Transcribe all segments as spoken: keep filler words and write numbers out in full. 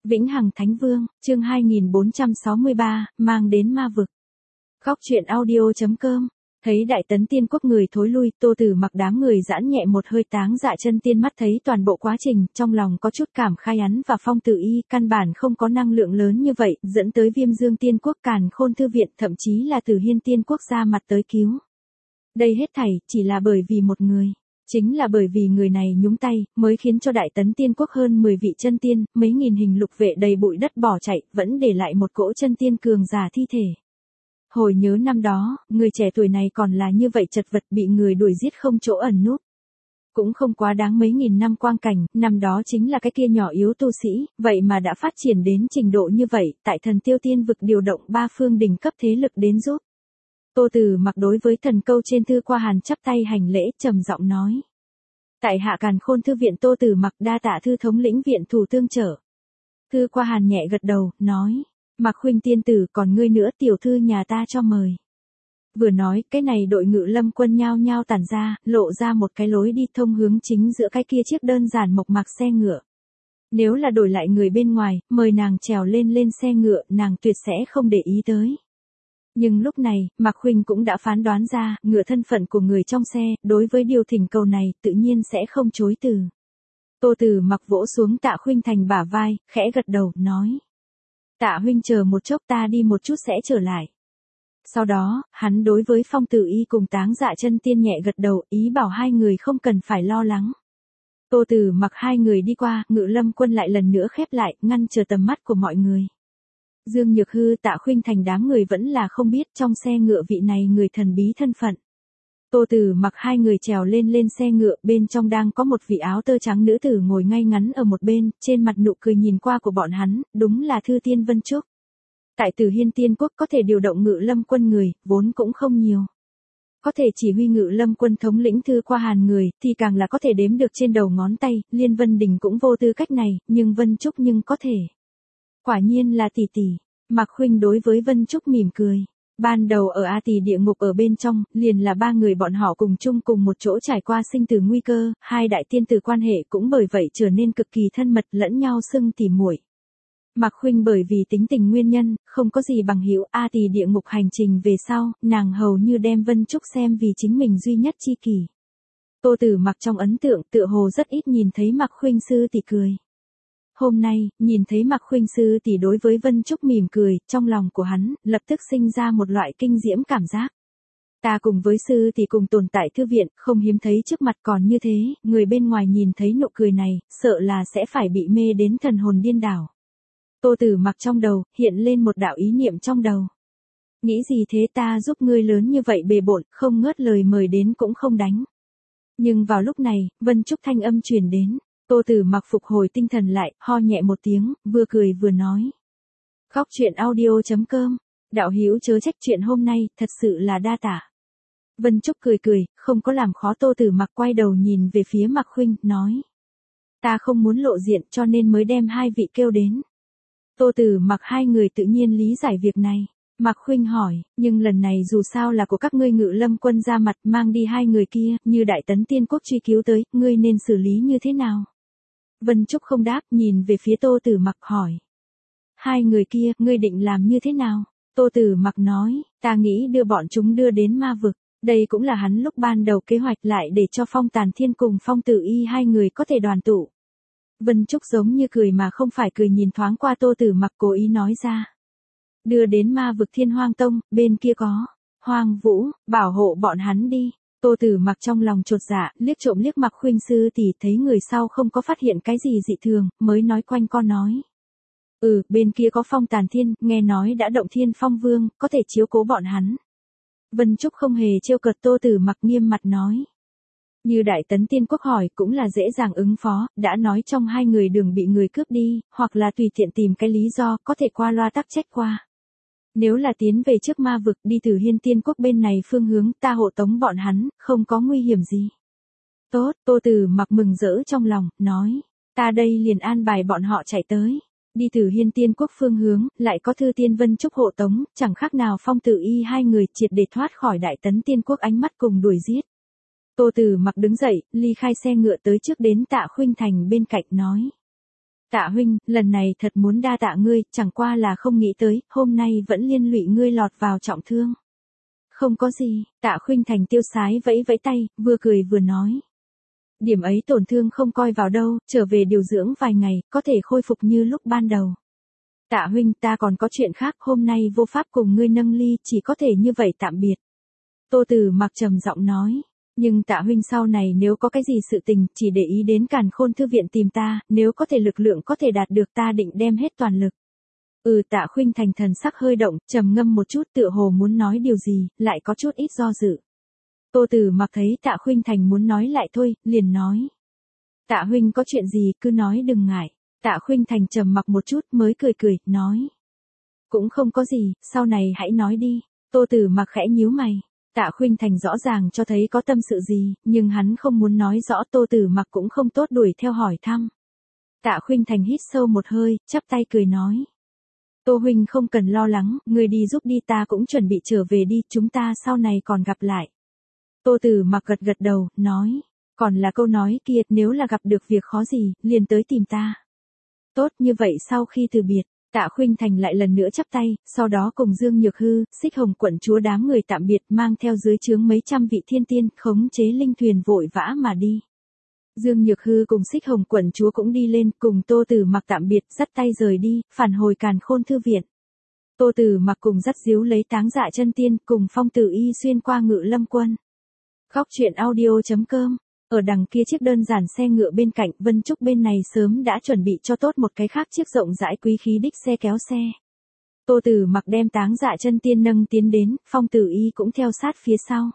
Vĩnh Hằng Thánh Vương, chương hai nghìn bốn trăm sáu mươi ba, mang đến ma vực. Góc truyện audio chấm com. Thấy Đại Tấn Tiên Quốc người thối lui, Tô Tử Mặc đám người giãn nhẹ một hơi, Táng Dạ Chân Tiên mắt thấy toàn bộ quá trình, trong lòng có chút cảm khai, hắn và Phong Tử Y căn bản không có năng lượng lớn như vậy, dẫn tới Viêm Dương Tiên Quốc, Càn Khôn Thư viện, thậm chí là Tử Hiên Tiên Quốc ra mặt tới cứu. Đây hết thảy chỉ là bởi vì một người. Chính là bởi vì người này nhúng tay, mới khiến cho Đại Tấn Tiên Quốc hơn mười vị chân tiên, mấy nghìn hình lục vệ đầy bụi đất bỏ chạy, vẫn để lại một cỗ chân tiên cường giả thi thể. Hồi nhớ năm đó, người trẻ tuổi này còn là như vậy chật vật, bị người đuổi giết không chỗ ẩn núp. Cũng không quá đáng mấy nghìn năm quang cảnh, năm đó chính là cái kia nhỏ yếu tu sĩ, vậy mà đã phát triển đến trình độ như vậy, tại Thần Tiêu Tiên vực điều động ba phương đỉnh cấp thế lực đến giúp. Tô Tử Mặc đối với thần câu trên Thư Qua Hàn chắp tay hành lễ, trầm giọng nói: Tại hạ Càn Khôn Thư viện Tô Tử Mặc đa tạ thư thống lĩnh viện thủ tương trợ. Thư Qua Hàn nhẹ gật đầu, nói: Mặc huynh tiên tử, còn ngươi nữa, tiểu thư nhà ta cho mời. Vừa nói, cái này đội Ngự Lâm quân nhao nhao tản ra, lộ ra một cái lối đi thông hướng chính giữa cái kia chiếc đơn giản mộc mạc xe ngựa. Nếu là đổi lại người bên ngoài, mời nàng trèo lên lên xe ngựa, nàng tuyệt sẽ không để ý tới. Nhưng lúc này, Mạc huynh cũng đã phán đoán ra, ngựa thân phận của người trong xe, đối với điều thỉnh cầu này, tự nhiên sẽ không chối từ. Tô Tử Mặc vỗ xuống Tạ huynh thành bả vai, khẽ gật đầu, nói: Tạ huynh chờ một chốc, ta đi một chút sẽ trở lại. Sau đó, hắn đối với Phong Tử Y cùng Táng Dạ Chân Tiên nhẹ gật đầu, ý bảo hai người không cần phải lo lắng. Tô Tử Mặc hai người đi qua, Ngự Lâm quân lại lần nữa khép lại, ngăn chờ tầm mắt của mọi người. Dương Nhược Hư, Tạ Khuynh Thành đám người vẫn là không biết trong xe ngựa vị này người thần bí thân phận. Tô Tử Mặc hai người trèo lên lên xe ngựa, bên trong đang có một vị áo tơ trắng nữ tử ngồi ngay ngắn ở một bên, trên mặt nụ cười nhìn qua của bọn hắn, đúng là Thư Tiên Vân Trúc. Tại Tử Hiên Tiên Quốc có thể điều động Ngự Lâm quân người, vốn cũng không nhiều. Có thể chỉ huy Ngự Lâm quân thống lĩnh Thư Qua Hàn người, thì càng là có thể đếm được trên đầu ngón tay, Liên Vân Đình cũng vô tư cách này, nhưng Vân Trúc nhưng có thể. Quả nhiên là tỷ tỷ. Mạc huynh đối với Vân Trúc mỉm cười. Ban đầu ở A Tỳ địa ngục ở bên trong, liền là ba người bọn họ cùng chung cùng một chỗ trải qua sinh tử nguy cơ, hai đại tiên tử quan hệ cũng bởi vậy trở nên cực kỳ thân mật, lẫn nhau xưng tỉ muội. Mạc huynh bởi vì tính tình nguyên nhân, không có gì bằng hữu, A Tỳ địa ngục hành trình về sau, nàng hầu như đem Vân Trúc xem vì chính mình duy nhất chi kỷ. Tô Tử Mặc trong ấn tượng tựa hồ rất ít nhìn thấy Mạc huynh sư tỷ cười. Hôm nay, nhìn thấy Mạc huynh sư tỷ đối với Vân Trúc mỉm cười, trong lòng của hắn, lập tức sinh ra một loại kinh diễm cảm giác. Ta cùng với sư tỷ cùng tồn tại thư viện, không hiếm thấy trước mặt còn như thế, người bên ngoài nhìn thấy nụ cười này, sợ là sẽ phải bị mê đến thần hồn điên đảo. Tô Tử Mặc trong đầu, hiện lên một đạo ý niệm trong đầu. Nghĩ gì thế, ta giúp ngươi lớn như vậy bề bộn, không ngớt lời mời đến cũng không đánh. Nhưng vào lúc này, Vân Trúc thanh âm truyền đến. Tô Tử Mặc phục hồi tinh thần lại, ho nhẹ một tiếng, vừa cười vừa nói: Góc truyện audio chấm com, đạo hữu chớ trách, chuyện hôm nay thật sự là đa tạ. Vân Trúc cười cười, không có làm khó Tô Tử Mặc, quay đầu nhìn về phía Mạc huynh, nói: Ta không muốn lộ diện, cho nên mới đem hai vị kêu đến. Tô Tử Mặc hai người tự nhiên lý giải việc này. Mạc huynh hỏi: Nhưng lần này dù sao là của các ngươi Ngự Lâm quân ra mặt, mang đi hai người kia, như Đại Tấn Tiên Quốc truy cứu tới, ngươi nên xử lý như thế nào? Vân Trúc không đáp, nhìn về phía Tô Tử Mặc hỏi: Hai người kia, ngươi định làm như thế nào? Tô Tử Mặc nói: Ta nghĩ đưa bọn chúng đưa đến ma vực. Đây cũng là hắn lúc ban đầu kế hoạch, lại để cho Phong Tàn Thiên cùng Phong Tử Y hai người có thể đoàn tụ. Vân Trúc giống như cười mà không phải cười, nhìn thoáng qua Tô Tử Mặc, cố ý nói ra: Đưa đến ma vực Thiên Hoang Tông, bên kia có Hoang Vũ, bảo hộ bọn hắn đi. Tô Tử Mặc trong lòng chột dạ, liếc trộm liếc Mạc huynh sư tỷ, thấy người sau không có phát hiện cái gì dị thường, mới nói quanh co nói: Ừ, bên kia có Phong Tàn Thiên, nghe nói đã động Thiên Phong Vương, có thể chiếu cố bọn hắn. Vân Trúc không hề trêu cợt, Tô Tử Mặc nghiêm mặt nói: Như Đại Tấn Tiên Quốc hỏi, cũng là dễ dàng ứng phó, đã nói trong hai người đường bị người cướp đi, hoặc là tùy tiện tìm cái lý do, có thể qua loa tắc trách qua. Nếu là tiến về trước ma vực, đi từ Hiên Tiên Quốc bên này phương hướng, ta hộ tống bọn hắn, không có nguy hiểm gì. Tốt, Tô Tử Mặc mừng rỡ trong lòng, nói: Ta đây liền an bài bọn họ chạy tới. Đi từ Hiên Tiên Quốc phương hướng, lại có Thư Tiên Vân Trúc hộ tống, chẳng khác nào Phong Tử Y hai người triệt để thoát khỏi Đại Tấn Tiên Quốc ánh mắt cùng đuổi giết. Tô Tử Mặc đứng dậy, ly khai xe ngựa tới trước đến Tạ Khuynh Thành bên cạnh, nói: Tạ huynh, lần này thật muốn đa tạ ngươi, chẳng qua là không nghĩ tới, hôm nay vẫn liên lụy ngươi lọt vào trọng thương. Không có gì, Tạ Khuynh Thành tiêu sái vẫy vẫy tay, vừa cười vừa nói. Điểm ấy tổn thương không coi vào đâu, trở về điều dưỡng vài ngày, có thể khôi phục như lúc ban đầu. Tạ huynh, ta còn có chuyện khác, hôm nay vô pháp cùng ngươi nâng ly, chỉ có thể như vậy tạm biệt. Tô Tử Mặc trầm giọng nói. Nhưng Tạ huynh sau này nếu có cái gì sự tình, chỉ để ý đến Càn Khôn thư viện tìm ta, nếu có thể lực lượng có thể đạt được ta định đem hết toàn lực. Ừ, Tạ Khuynh Thành thần sắc hơi động, trầm ngâm một chút tựa hồ muốn nói điều gì, lại có chút ít do dự. Tô Tử Mặc thấy Tạ Khuynh Thành muốn nói lại thôi, liền nói. Tạ huynh có chuyện gì cứ nói đừng ngại. Tạ Khuynh Thành trầm mặc một chút mới cười cười, nói. Cũng không có gì, sau này hãy nói đi. Tô Tử Mặc khẽ nhíu mày. Tạ Khuynh Thành rõ ràng cho thấy có tâm sự gì, nhưng hắn không muốn nói rõ, Tô Tử Mặc cũng không tốt đuổi theo hỏi thăm. Tạ Khuynh Thành hít sâu một hơi, chắp tay cười nói. Tô huynh không cần lo lắng, người đi giúp đi, ta cũng chuẩn bị trở về đi, chúng ta sau này còn gặp lại. Tô Tử Mặc gật gật đầu, nói. Còn là câu nói kia, nếu là gặp được việc khó gì, liền tới tìm ta. Tốt, như vậy sau khi từ biệt, Tạ Khuynh Thành lại lần nữa chắp tay, sau đó cùng Dương Nhược Hư, Xích Hồng quận chúa đám người tạm biệt, mang theo dưới trướng mấy trăm vị thiên tiên, khống chế linh thuyền vội vã mà đi. Dương Nhược Hư cùng Xích Hồng quận chúa cũng đi lên, cùng Tô Tử Mặc tạm biệt, dắt tay rời đi, phản hồi Càn Khôn thư viện. Tô Tử Mặc cùng dắt díu lấy Táng Dạ Chân Tiên, cùng Phong Tử Y xuyên qua Ngự Lâm Quân. Khóc chuyện audio chấm com. Ở đằng kia chiếc đơn giản xe ngựa bên cạnh, Vân Trúc bên này sớm đã chuẩn bị cho tốt một cái khác chiếc rộng rãi quý khí đích xe kéo xe. Tô Tử Mặc đem Táng Dạ Chân Tiên nâng tiến đến, Phong Tử Y cũng theo sát phía sau.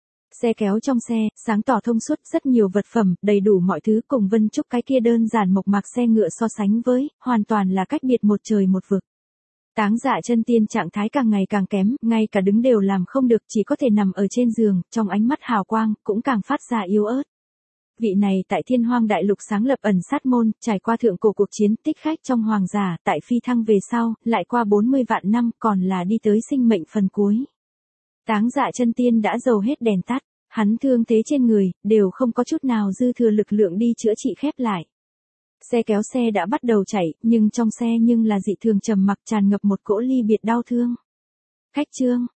Xe kéo trong xe, sáng tỏ thông suốt, rất nhiều vật phẩm, đầy đủ mọi thứ, cùng Vân Trúc cái kia đơn giản mộc mạc xe ngựa so sánh với, hoàn toàn là cách biệt một trời một vực. Táng Dạ Chân Tiên trạng thái càng ngày càng kém, ngay cả đứng đều làm không được, chỉ có thể nằm ở trên giường, trong ánh mắt hào quang, cũng càng phát ra yếu ớt. Vị này tại Thiên Hoang Đại Lục sáng lập ẩn sát môn, trải qua thượng cổ cuộc chiến, tích khách trong hoàng giả, tại phi thăng về sau, lại qua bốn mươi vạn năm, còn là đi tới sinh mệnh phần cuối. Táng Dạ Chân Tiên đã dầu hết đèn tắt, hắn thương thế trên người, đều không có chút nào dư thừa lực lượng đi chữa trị khép lại. Xe kéo xe đã bắt đầu chạy, nhưng trong xe nhưng là dị thường trầm mặc, tràn ngập một cỗ ly biệt đau thương. Khách trương,